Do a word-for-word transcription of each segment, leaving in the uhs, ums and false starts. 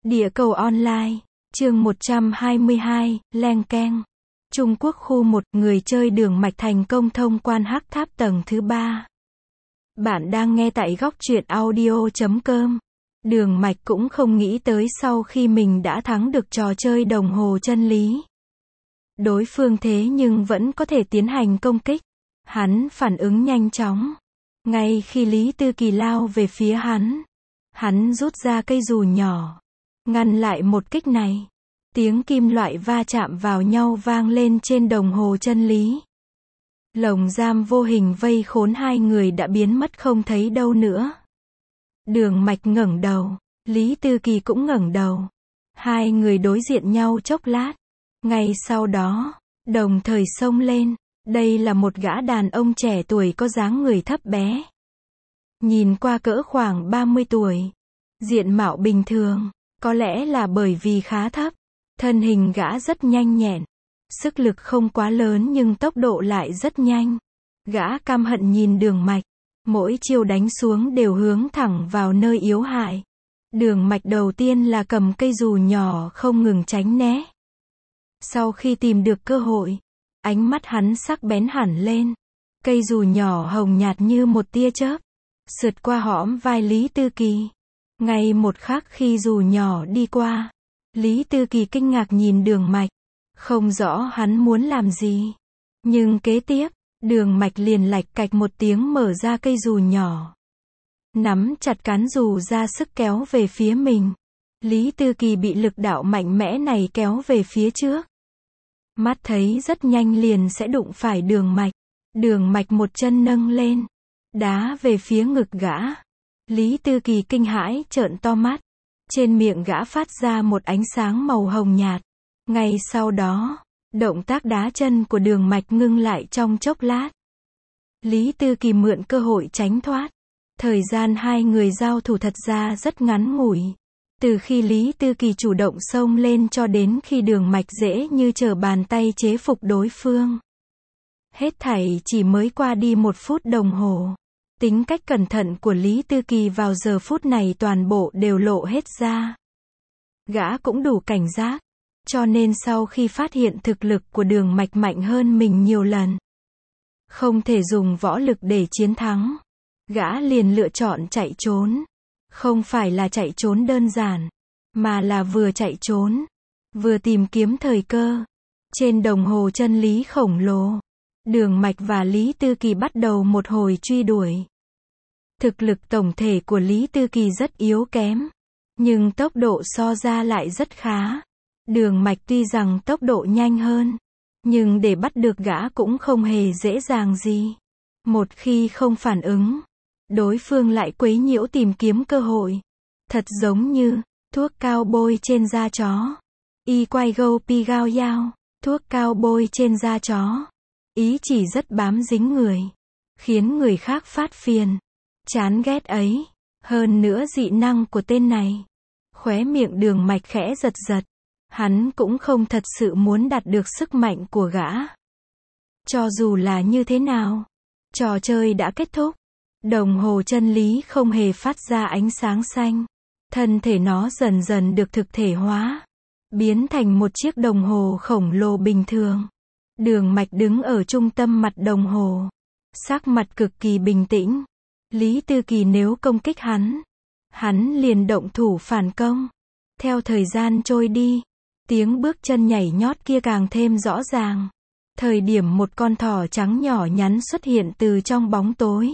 Địa cầu online, chương một trăm hai mươi hai, len keng. Trung Quốc khu một, người chơi đường mạch thành công thông quan hắc tháp tầng thứ ba. Bạn đang nghe tại góc truyện audio chấm com. Đường mạch cũng không nghĩ tới sau khi mình đã thắng được trò chơi đồng hồ chân lý. Đối phương thế nhưng vẫn có thể tiến hành công kích. Hắn phản ứng nhanh chóng. Ngay khi Lý Tư Kỳ lao về phía hắn, hắn rút ra cây dù nhỏ, ngăn lại một kích này. Tiếng kim loại va chạm vào nhau vang lên trên đồng hồ chân lý. Lồng giam vô hình vây khốn hai người đã biến mất không thấy đâu nữa. Đường mạch ngẩng đầu, Lý Tư Kỳ cũng ngẩng đầu. Hai người đối diện nhau chốc lát. Ngay sau đó, đồng thời xông lên. Đây là một gã đàn ông trẻ tuổi có dáng người thấp bé. Nhìn qua cỡ khoảng ba mươi tuổi. Diện mạo bình thường, có lẽ là bởi vì khá thấp. Thân hình gã rất nhanh nhẹn. Sức lực không quá lớn nhưng tốc độ lại rất nhanh. Gã căm hận nhìn đường mạch. Mỗi chiêu đánh xuống đều hướng thẳng vào nơi yếu hại. Đường mạch đầu tiên là cầm cây dù nhỏ không ngừng tránh né. Sau khi tìm được cơ hội, ánh mắt hắn sắc bén hẳn lên. Cây dù nhỏ hồng nhạt như một tia chớp, sượt qua hõm vai Lý Tư Kỳ. Ngay một khắc khi dù nhỏ đi qua, Lý Tư Kỳ kinh ngạc nhìn đường mạch. Không rõ hắn muốn làm gì. Nhưng kế tiếp, đường mạch liền lạch cạch một tiếng mở ra cây dù nhỏ. Nắm chặt cán dù ra sức kéo về phía mình. Lý Tư Kỳ bị lực đạo mạnh mẽ này kéo về phía trước. Mắt thấy rất nhanh liền sẽ đụng phải đường mạch. Đường mạch một chân nâng lên, đá về phía ngực gã. Lý Tư Kỳ kinh hãi trợn to mắt. Trên miệng gã phát ra một ánh sáng màu hồng nhạt. Ngay sau đó, động tác đá chân của đường mạch ngưng lại trong chốc lát. Lý Tư Kỳ mượn cơ hội tránh thoát. Thời gian hai người giao thủ thật ra rất ngắn ngủi. Từ khi Lý Tư Kỳ chủ động xông lên cho đến khi đường mạch dễ như trở bàn tay chế phục đối phương. Hết thảy chỉ mới qua đi một phút đồng hồ. Tính cách cẩn thận của Lý Tư Kỳ vào giờ phút này toàn bộ đều lộ hết ra. Gã cũng đủ cảnh giác. Cho nên sau khi phát hiện thực lực của đường mạch mạnh hơn mình nhiều lần, không thể dùng võ lực để chiến thắng, gã liền lựa chọn chạy trốn. Không phải là chạy trốn đơn giản, mà là vừa chạy trốn, vừa tìm kiếm thời cơ. Trên đồng hồ chân lý khổng lồ, đường mạch và Lý Tư Kỳ bắt đầu một hồi truy đuổi. Thực lực tổng thể của Lý Tư Kỳ rất yếu kém, nhưng tốc độ so ra lại rất khá. Đường mạch tuy rằng tốc độ nhanh hơn, nhưng để bắt được gã cũng không hề dễ dàng gì. Một khi không phản ứng, đối phương lại quấy nhiễu tìm kiếm cơ hội. Thật giống như thuốc cao bôi trên da chó. Y quay gâu pi gao yao, thuốc cao bôi trên da chó. Ý chỉ rất bám dính người, khiến người khác phát phiền, chán ghét ấy. Hơn nữa dị năng của tên này. Khóe miệng đường mạch khẽ giật giật. Hắn cũng không thật sự muốn đạt được sức mạnh của gã. Cho dù là như thế nào, trò chơi đã kết thúc. Đồng hồ chân lý không hề phát ra ánh sáng xanh. Thân thể nó dần dần được thực thể hóa, biến thành một chiếc đồng hồ khổng lồ bình thường. Đường mạch đứng ở trung tâm mặt đồng hồ, sắc mặt cực kỳ bình tĩnh. Lý Tư Kỳ nếu công kích hắn, hắn liền động thủ phản công. Theo thời gian trôi đi, tiếng bước chân nhảy nhót kia càng thêm rõ ràng. Thời điểm một con thỏ trắng nhỏ nhắn xuất hiện từ trong bóng tối.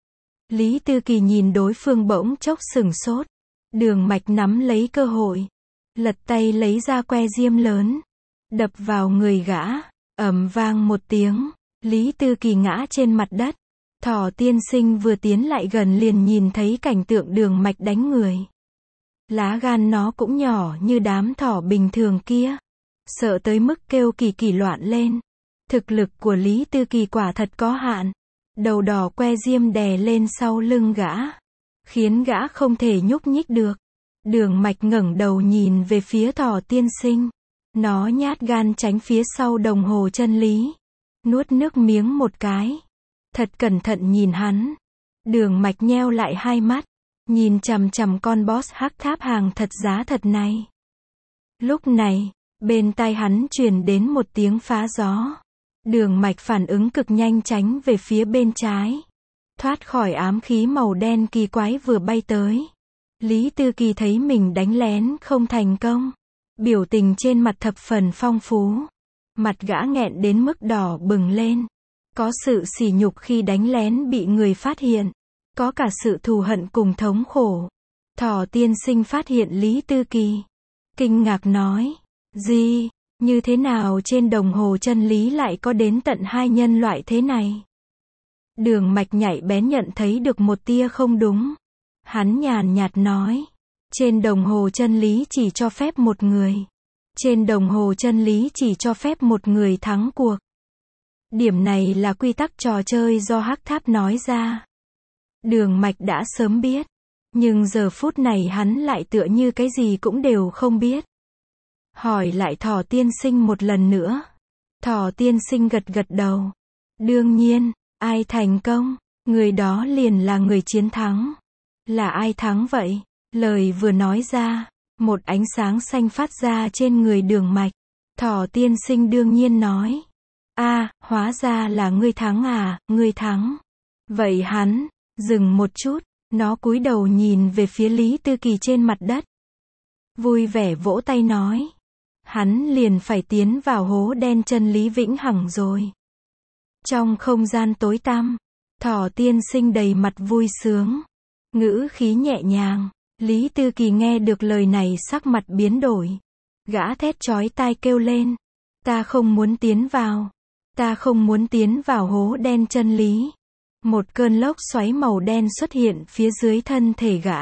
Lý Tư Kỳ nhìn đối phương bỗng chốc sửng sốt. Đường mạch nắm lấy cơ hội, lật tay lấy ra que diêm lớn, đập vào người gã. Ầm vang một tiếng, Lý Tư Kỳ ngã trên mặt đất. Thỏ tiên sinh vừa tiến lại gần liền nhìn thấy cảnh tượng đường mạch đánh người. Lá gan nó cũng nhỏ như đám thỏ bình thường kia. Sợ tới mức kêu kỳ kỳ loạn lên. Thực lực của Lý Tư Kỳ quả thật có hạn. Đầu đỏ que diêm đè lên sau lưng gã, khiến gã không thể nhúc nhích được. Đường mạch ngẩng đầu nhìn về phía thỏ tiên sinh. Nó nhát gan tránh phía sau đồng hồ chân lý. Nuốt nước miếng một cái. Thật cẩn thận nhìn hắn. Đường mạch nheo lại hai mắt. nhìn chằm chằm con boss hắc tháp hàng thật giá thật này. Lúc này, bên tai hắn truyền đến một tiếng phá gió. Đường Mạch phản ứng cực nhanh tránh về phía bên trái. Thoát khỏi ám khí màu đen kỳ quái vừa bay tới. Lý Tư Kỳ thấy mình đánh lén không thành công. Biểu tình trên mặt thập phần phong phú. Mặt gã nghẹn đến mức đỏ bừng lên. Có sự sỉ nhục khi đánh lén bị người phát hiện. Có cả sự thù hận cùng thống khổ. Thỏ tiên sinh phát hiện Lý Tư Kỳ. Kinh ngạc nói. Gì, như thế nào trên đồng hồ chân lý lại có đến tận hai nhân loại thế này? Đường Mạch nhạy bén nhận thấy được một tia không đúng. Hắn nhàn nhạt nói. Trên đồng hồ chân lý chỉ cho phép một người. Trên đồng hồ chân lý chỉ cho phép một người thắng cuộc. Điểm này là quy tắc trò chơi do Hắc Tháp nói ra. Đường Mạch đã sớm biết. Nhưng giờ phút này hắn lại tựa như cái gì cũng đều không biết. Hỏi lại Thỏ tiên sinh một lần nữa. Thỏ tiên sinh gật gật đầu. Đương nhiên, ai thành công, người đó liền là người chiến thắng. Là ai thắng vậy? Lời vừa nói ra, một ánh sáng xanh phát ra trên người Đường Mạch. Thỏ tiên sinh đương nhiên nói. A, à, hóa ra là ngươi thắng à, ngươi thắng. Vậy hắn, dừng một chút, nó cúi đầu nhìn về phía Lý Tư Kỳ trên mặt đất. Vui vẻ vỗ tay nói. Hắn liền phải tiến vào hố đen chân lý vĩnh hằng rồi. Trong không gian tối tăm, Thỏ tiên sinh đầy mặt vui sướng. Ngữ khí nhẹ nhàng, Lý Tư Kỳ nghe được lời này sắc mặt biến đổi. Gã thét chói tai kêu lên. Ta không muốn tiến vào. Ta không muốn tiến vào hố đen chân lý. Một cơn lốc xoáy màu đen xuất hiện phía dưới thân thể gã.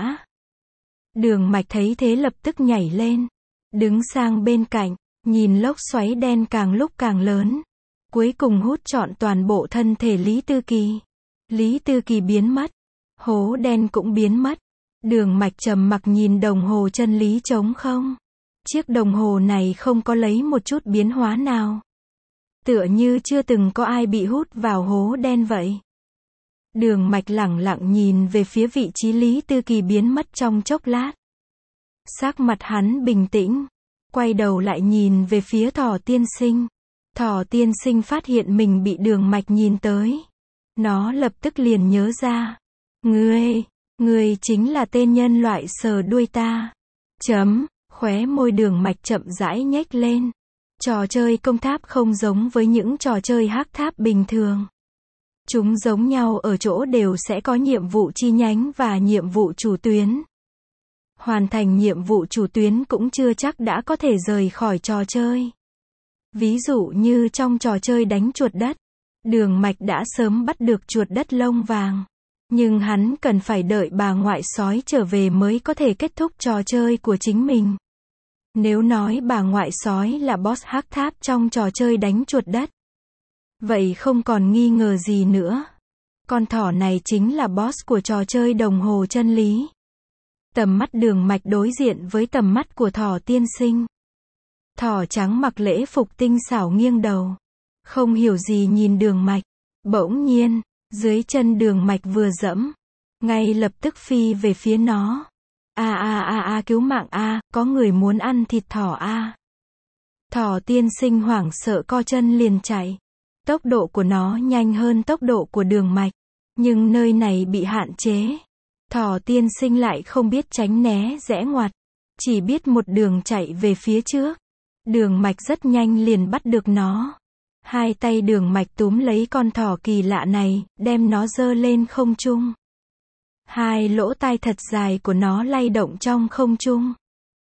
Đường Mạch thấy thế lập tức nhảy lên. Đứng sang bên cạnh, nhìn lốc xoáy đen càng lúc càng lớn. Cuối cùng hút trọn toàn bộ thân thể Lý Tư Kỳ. Lý Tư Kỳ biến mất. Hố đen cũng biến mất. Đường Mạch trầm mặc nhìn đồng hồ chân lý trống không. Chiếc đồng hồ này không có lấy một chút biến hóa nào. Tựa như chưa từng có ai bị hút vào hố đen vậy. Đường Mạch lẳng lặng nhìn về phía vị trí Lý Tư Kỳ biến mất trong chốc lát. Sắc mặt hắn bình tĩnh. Quay đầu lại nhìn về phía Thỏ tiên sinh. Thỏ tiên sinh phát hiện mình bị Đường Mạch nhìn tới. Nó lập tức liền nhớ ra. Ngươi, ngươi chính là tên nhân loại sờ đuôi ta. Chấm, khóe môi Đường Mạch chậm rãi nhếch lên. Trò chơi công tháp không giống với những trò chơi hắc tháp bình thường. Chúng giống nhau ở chỗ đều sẽ có nhiệm vụ chi nhánh và nhiệm vụ chủ tuyến. Hoàn thành nhiệm vụ chủ tuyến cũng chưa chắc đã có thể rời khỏi trò chơi. Ví dụ như trong trò chơi đánh chuột đất, Đường Mạch đã sớm bắt được chuột đất lông vàng. Nhưng hắn cần phải đợi bà ngoại sói trở về mới có thể kết thúc trò chơi của chính mình. Nếu nói bà ngoại sói là boss hắc tháp trong trò chơi đánh chuột đất, vậy không còn nghi ngờ gì nữa. Con thỏ này chính là boss của trò chơi đồng hồ chân lý. Tầm mắt Đường Mạch đối diện với tầm mắt của Thỏ tiên sinh. Thỏ trắng mặc lễ phục tinh xảo nghiêng đầu. Không hiểu gì nhìn Đường Mạch. Bỗng nhiên, dưới chân Đường Mạch vừa dẫm. Ngay lập tức phi về phía nó. A a a a cứu mạng a, có người muốn ăn thịt thỏ a. Thỏ tiên sinh hoảng sợ co chân liền chạy. Tốc độ của nó nhanh hơn tốc độ của Đường Mạch. Nhưng nơi này bị hạn chế. Thỏ tiên sinh lại không biết tránh né rẽ ngoặt. Chỉ biết một đường chạy về phía trước. Đường Mạch rất nhanh liền bắt được nó. Hai tay Đường Mạch túm lấy con thỏ kỳ lạ này, đem nó giơ lên không trung. Hai lỗ tai thật dài của nó lay động trong không trung.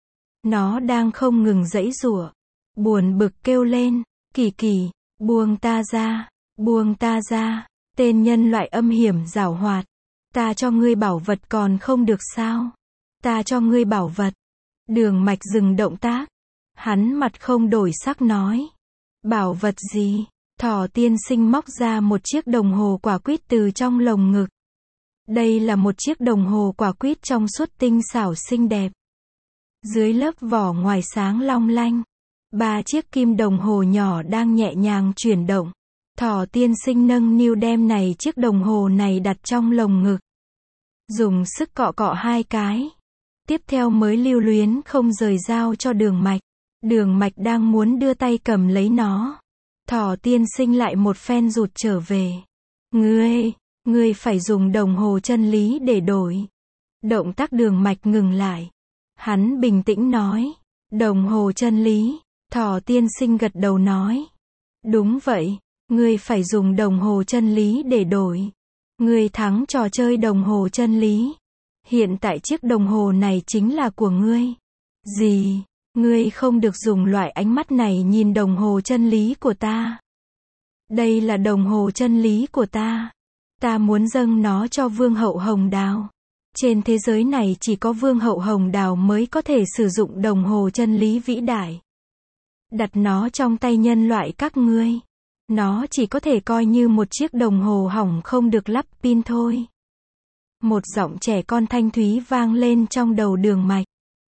Nó đang không ngừng giãy giụa, buồn bực kêu lên, Kỳ Kỳ, buông ta ra, buông ta ra, tên nhân loại âm hiểm giảo hoạt. Ta cho ngươi bảo vật còn không được sao? Ta cho ngươi bảo vật. Đường Mạch dừng động tác. Hắn mặt không đổi sắc nói. Bảo vật gì? Thỏ tiên sinh móc ra một chiếc đồng hồ quả quýt từ trong lồng ngực. Đây là một chiếc đồng hồ quả quýt trong suốt tinh xảo xinh đẹp. Dưới lớp vỏ ngoài sáng long lanh. Ba chiếc kim đồng hồ nhỏ đang nhẹ nhàng chuyển động. Thỏ tiên sinh nâng niu đem này chiếc đồng hồ này đặt trong lồng ngực. dùng sức cọ cọ hai cái. Tiếp theo mới lưu luyến không rời giao cho Đường Mạch. Đường Mạch đang muốn đưa tay cầm lấy nó. Thỏ tiên sinh lại một phen rụt trở về. Ngươi, ngươi phải dùng đồng hồ chân lý để đổi. Động tác Đường Mạch ngừng lại. Hắn bình tĩnh nói. Đồng hồ chân lý. Thỏ tiên sinh gật đầu nói. Đúng vậy, ngươi phải dùng đồng hồ chân lý để đổi. Ngươi thắng trò chơi đồng hồ chân lý. Hiện tại chiếc đồng hồ này chính là của ngươi. Gì? Ngươi không được dùng loại ánh mắt này nhìn đồng hồ chân lý của ta. Đây là đồng hồ chân lý của ta. Ta muốn dâng nó cho Vương hậu Hồng Đào. Trên thế giới này chỉ có Vương hậu Hồng Đào mới có thể sử dụng đồng hồ chân lý vĩ đại. Đặt nó trong tay nhân loại các ngươi. Nó chỉ có thể coi như một chiếc đồng hồ hỏng không được lắp pin thôi. Một giọng trẻ con thanh thúy vang lên trong đầu Đường Mạch.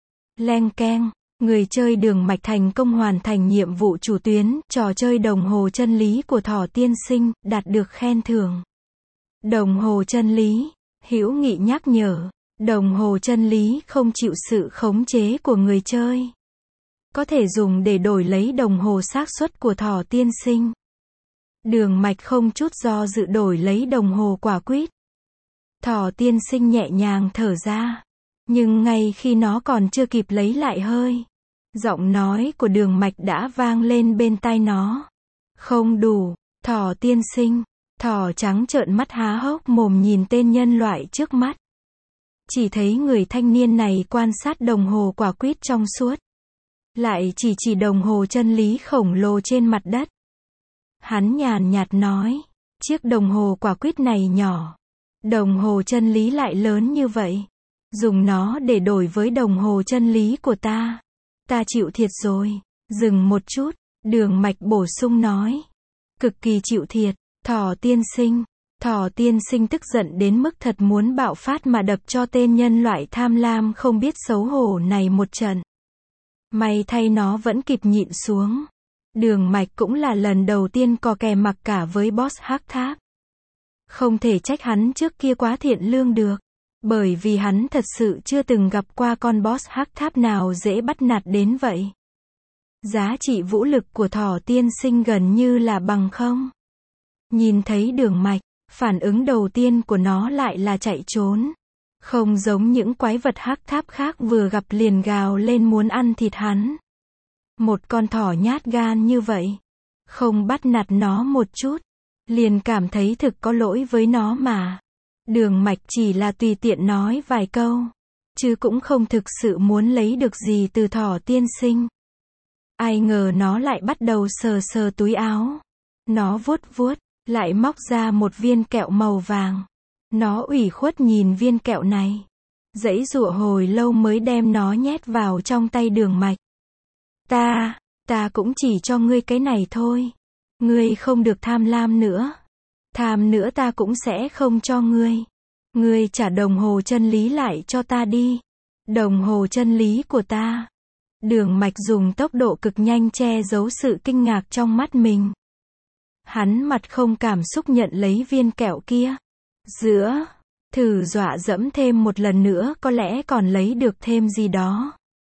Leng keng, người chơi Đường Mạch thành công hoàn thành nhiệm vụ chủ tuyến, trò chơi đồng hồ chân lý của Thỏ tiên sinh, đạt được khen thưởng. Đồng hồ chân lý, hữu nghị nhắc nhở, đồng hồ chân lý không chịu sự khống chế của người chơi. Có thể dùng để đổi lấy đồng hồ xác suất của Thỏ tiên sinh. Đường Mạch không chút do dự đổi lấy đồng hồ quả quýt. Thỏ tiên sinh nhẹ nhàng thở ra. Nhưng ngay khi nó còn chưa kịp lấy lại hơi, giọng nói của Đường Mạch đã vang lên bên tai nó. Không đủ, Thỏ tiên sinh. Thỏ trắng trợn mắt há hốc mồm nhìn tên nhân loại trước mắt. Chỉ thấy người thanh niên này quan sát đồng hồ quả quýt trong suốt. Lại chỉ chỉ đồng hồ chân lý khổng lồ trên mặt đất. Hắn nhàn nhạt nói, chiếc đồng hồ quả quýt này nhỏ. Đồng hồ chân lý lại lớn như vậy. Dùng nó để đổi với đồng hồ chân lý của ta. Ta chịu thiệt rồi. Dừng một chút, Đường Mạch bổ sung nói. Cực kỳ chịu thiệt, Thỏ tiên sinh. Thỏ tiên sinh tức giận đến mức thật muốn bạo phát mà đập cho tên nhân loại tham lam không biết xấu hổ này một trận. May thay nó vẫn kịp nhịn xuống. Đường Mạch cũng là lần đầu tiên có kè mặc cả với boss hắc tháp. Không thể trách hắn trước kia quá thiện lương được. Bởi vì hắn thật sự chưa từng gặp qua con boss hắc tháp nào dễ bắt nạt đến vậy. Giá trị vũ lực của Thỏ tiên sinh gần như là bằng không. Nhìn thấy Đường Mạch, phản ứng đầu tiên của nó lại là chạy trốn. Không giống những quái vật hắc tháp khác vừa gặp liền gào lên muốn ăn thịt hắn. Một con thỏ nhát gan như vậy. Không bắt nạt nó một chút. Liền cảm thấy thực có lỗi với nó mà. Đường Mạch chỉ là tùy tiện nói vài câu. Chứ cũng không thực sự muốn lấy được gì từ Thỏ tiên sinh. Ai ngờ nó lại bắt đầu sờ sờ túi áo. Nó vuốt vuốt, lại móc ra một viên kẹo màu vàng. Nó ủy khuất nhìn viên kẹo này. Giãy giụa hồi lâu mới đem nó nhét vào trong tay Đường Mạch. Ta, ta cũng chỉ cho ngươi cái này thôi. Ngươi không được tham lam nữa. Tham nữa ta cũng sẽ không cho ngươi. Ngươi trả đồng hồ chân lý lại cho ta đi. Đồng hồ chân lý của ta. Đường Mạch dùng tốc độ cực nhanh che giấu sự kinh ngạc trong mắt mình. Hắn mặt không cảm xúc nhận lấy viên kẹo kia. Giữa, thử dọa dẫm thêm một lần nữa có lẽ còn lấy được thêm gì đó.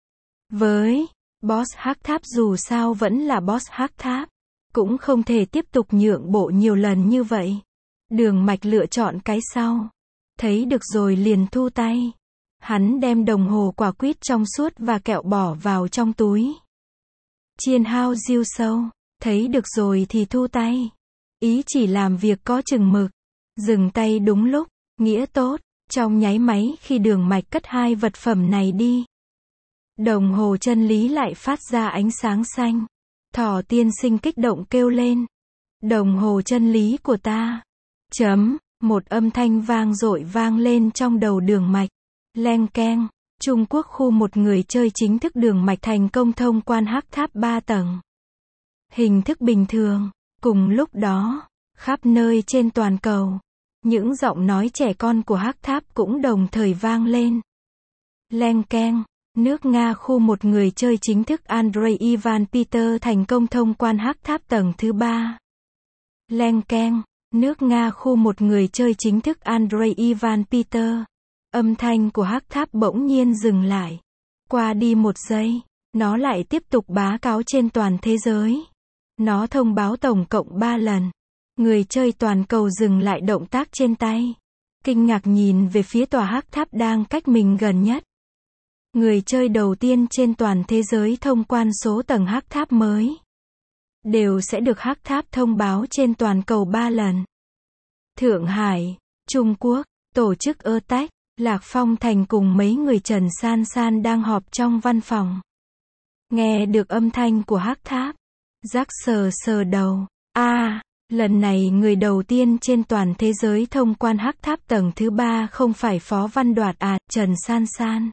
Với boss hắc tháp dù sao vẫn là boss hắc tháp. Cũng không thể tiếp tục nhượng bộ nhiều lần như vậy. Đường Mạch lựa chọn cái sau. Thấy được rồi liền thu tay. Hắn đem đồng hồ quả quýt trong suốt và kẹo bỏ vào trong túi. Chiên hao diêu sâu. Thấy được rồi thì thu tay. Ý chỉ làm việc có chừng mực. Dừng tay đúng lúc. Nghĩa tốt. Trong nháy máy khi Đường Mạch cất hai vật phẩm này đi. Đồng hồ chân lý lại phát ra ánh sáng xanh. Thỏ tiên sinh kích động kêu lên. Đồng hồ chân lý của ta. Chấm. Một âm thanh vang dội vang lên trong đầu Đường Mạch. Leng keng. Trung Quốc khu một người chơi chính thức Đường Mạch thành công thông quan hắc tháp ba tầng. Hình thức bình thường. Cùng lúc đó, khắp nơi trên toàn cầu, những giọng nói trẻ con của hắc tháp cũng đồng thời vang lên. Leng keng. Nước Nga khu một người chơi chính thức Andrei Ivan Peter thành công thông quan hắc tháp tầng thứ ba. Leng keng. Nước Nga khu một người chơi chính thức Andrei Ivan Peter Âm thanh của hắc tháp bỗng nhiên dừng lại. Qua đi một giây, nó lại tiếp tục báo cáo trên toàn thế giới. Nó thông báo tổng cộng ba lần. Người chơi toàn cầu dừng lại động tác trên tay. Kinh ngạc nhìn về phía tòa hắc tháp đang cách mình gần nhất. Người chơi đầu tiên trên toàn thế giới thông quan số tầng hắc tháp mới. Đều sẽ được hắc tháp thông báo trên toàn cầu ba lần. Thượng Hải, Trung Quốc, tổ chức Attack, Lạc Phong Thành cùng mấy người Trần San San đang họp trong văn phòng. Nghe được âm thanh của hắc tháp. Jack sờ sờ đầu. a à, lần này người đầu tiên trên toàn thế giới thông quan hắc tháp tầng thứ ba không phải Phó Văn Đoạt à, Trần San San.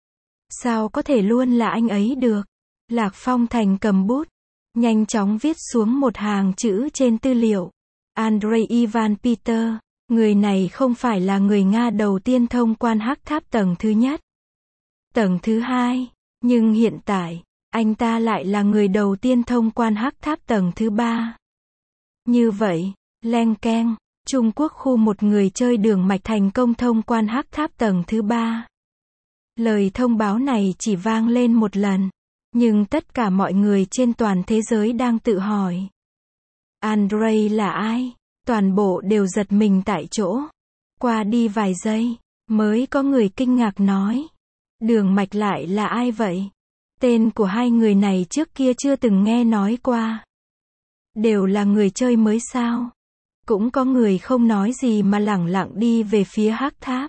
Sao có thể luôn là anh ấy được? Lạc Phong Thành cầm bút, nhanh chóng viết xuống một hàng chữ trên tư liệu. Andrei Ivan Peter, người này không phải là người Nga đầu tiên thông quan hắc tháp tầng thứ nhất, tầng thứ hai, nhưng hiện tại, anh ta lại là người đầu tiên thông quan hắc tháp tầng thứ ba. Như vậy, leng keng, Trung Quốc khu một người chơi đường mạch thành công thông quan hắc tháp tầng thứ ba. Lời thông báo này chỉ vang lên một lần, nhưng tất cả mọi người trên toàn thế giới đang tự hỏi. Andrei là ai? Toàn bộ đều giật mình tại chỗ. Qua đi vài giây, mới có người kinh ngạc nói. Đường mạch lại là ai vậy? Tên của hai người này trước kia chưa từng nghe nói qua. Đều là người chơi mới sao? Cũng có người không nói gì mà lẳng lặng đi về phía hắc tháp.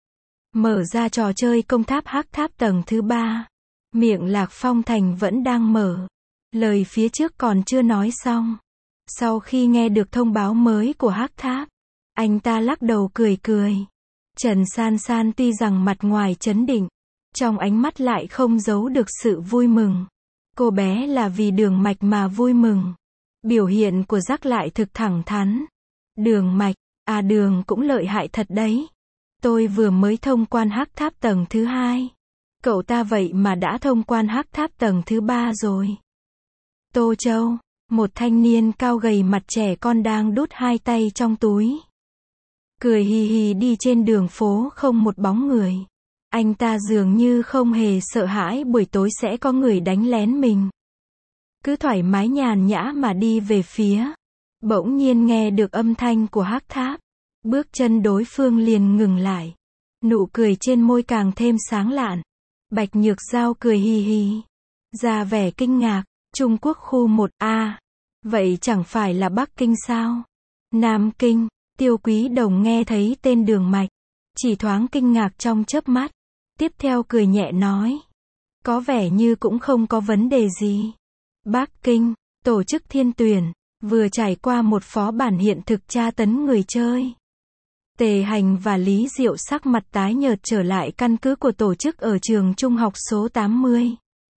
Mở ra trò chơi công tháp hắc tháp tầng thứ ba. Miệng Lạc Phong Thành vẫn đang mở. Lời phía trước còn chưa nói xong. Sau khi nghe được thông báo mới của hắc tháp, anh ta lắc đầu cười cười. Trần San San tuy rằng mặt ngoài trấn định, trong ánh mắt lại không giấu được sự vui mừng. Cô bé là vì đường mạch mà vui mừng. Biểu hiện của Jack lại thực thẳng thắn. Đường mạch, à đường cũng lợi hại thật đấy. Tôi vừa mới thông quan hắc tháp tầng thứ hai. Cậu ta vậy mà đã thông quan hắc tháp tầng thứ ba rồi. Tô Châu, một thanh niên cao gầy mặt trẻ con đang đút hai tay trong túi. Cười hì hì đi trên đường phố không một bóng người. Anh ta dường như không hề sợ hãi buổi tối sẽ có người đánh lén mình. Cứ thoải mái nhàn nhã mà đi về phía. Bỗng nhiên nghe được âm thanh của hắc tháp. Bước chân đối phương liền ngừng lại. Nụ cười trên môi càng thêm sáng lạn. Bạch Nhược Giao cười hì hì. Ra vẻ kinh ngạc. Trung Quốc khu một A. Vậy chẳng phải là Bắc Kinh sao? Nam Kinh. Tiêu Quý Đồng nghe thấy tên đường mạch. Chỉ thoáng kinh ngạc trong chớp mắt. Tiếp theo cười nhẹ nói. Có vẻ như cũng không có vấn đề gì. Bắc Kinh, tổ chức Thiên Tuyển, vừa trải qua một phó bản hiện thực tra tấn người chơi. Tề Hành và Lý Diệu sắc mặt tái nhợt trở lại căn cứ của tổ chức ở trường trung học số tám mươi.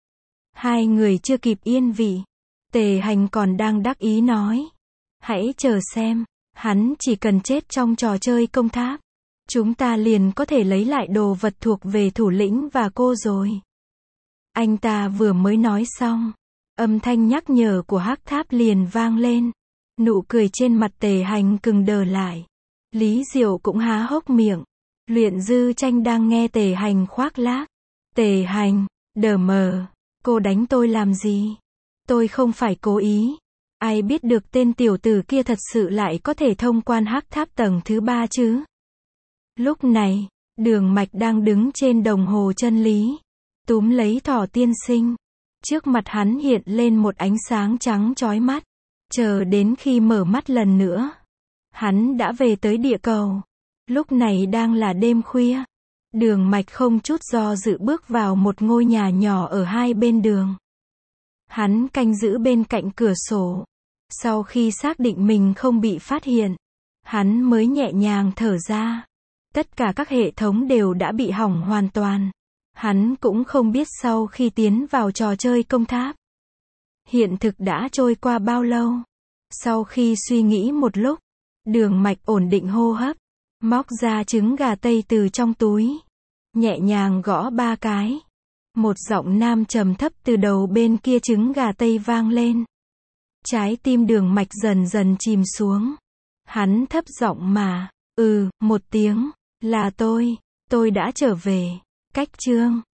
Hai người chưa kịp yên vị. Tề Hành còn đang đắc ý nói. Hãy chờ xem, hắn chỉ cần chết trong trò chơi công tháp. Chúng ta liền có thể lấy lại đồ vật thuộc về thủ lĩnh và cô rồi. Anh ta vừa mới nói xong. Âm thanh nhắc nhở của hắc tháp liền vang lên. Nụ cười trên mặt Tề Hành cứng đờ lại. Lý Diệu cũng há hốc miệng. Luyện Dư Tranh đang nghe Tề Hành khoác lác. Tề Hành, đờ mờ, cô đánh tôi làm gì? Tôi không phải cố ý. Ai biết được tên tiểu tử kia thật sự lại có thể thông quan hắc tháp tầng thứ ba chứ? Lúc này, Đường Mạch đang đứng trên đồng hồ chân lý. Túm lấy Thỏ tiên sinh. Trước mặt hắn hiện lên một ánh sáng trắng chói mắt. Chờ đến khi mở mắt lần nữa. Hắn đã về tới địa cầu. Lúc này đang là đêm khuya. Đường Mạch không chút do dự bước vào một ngôi nhà nhỏ ở hai bên đường. Hắn canh giữ bên cạnh cửa sổ. Sau khi xác định mình không bị phát hiện, hắn mới nhẹ nhàng thở ra. Tất cả các hệ thống đều đã bị hỏng hoàn toàn. Hắn cũng không biết sau khi tiến vào trò chơi công tháp, hiện thực đã trôi qua bao lâu. Sau khi suy nghĩ một lúc, Đường Mạch ổn định hô hấp, móc ra trứng gà tây từ trong túi, nhẹ nhàng gõ ba cái. Một giọng nam trầm thấp từ đầu bên kia trứng gà tây vang lên. Trái tim Đường Mạch dần dần chìm xuống. Hắn thấp giọng mà, ừ, một tiếng, là tôi. Tôi đã trở về. Cách chương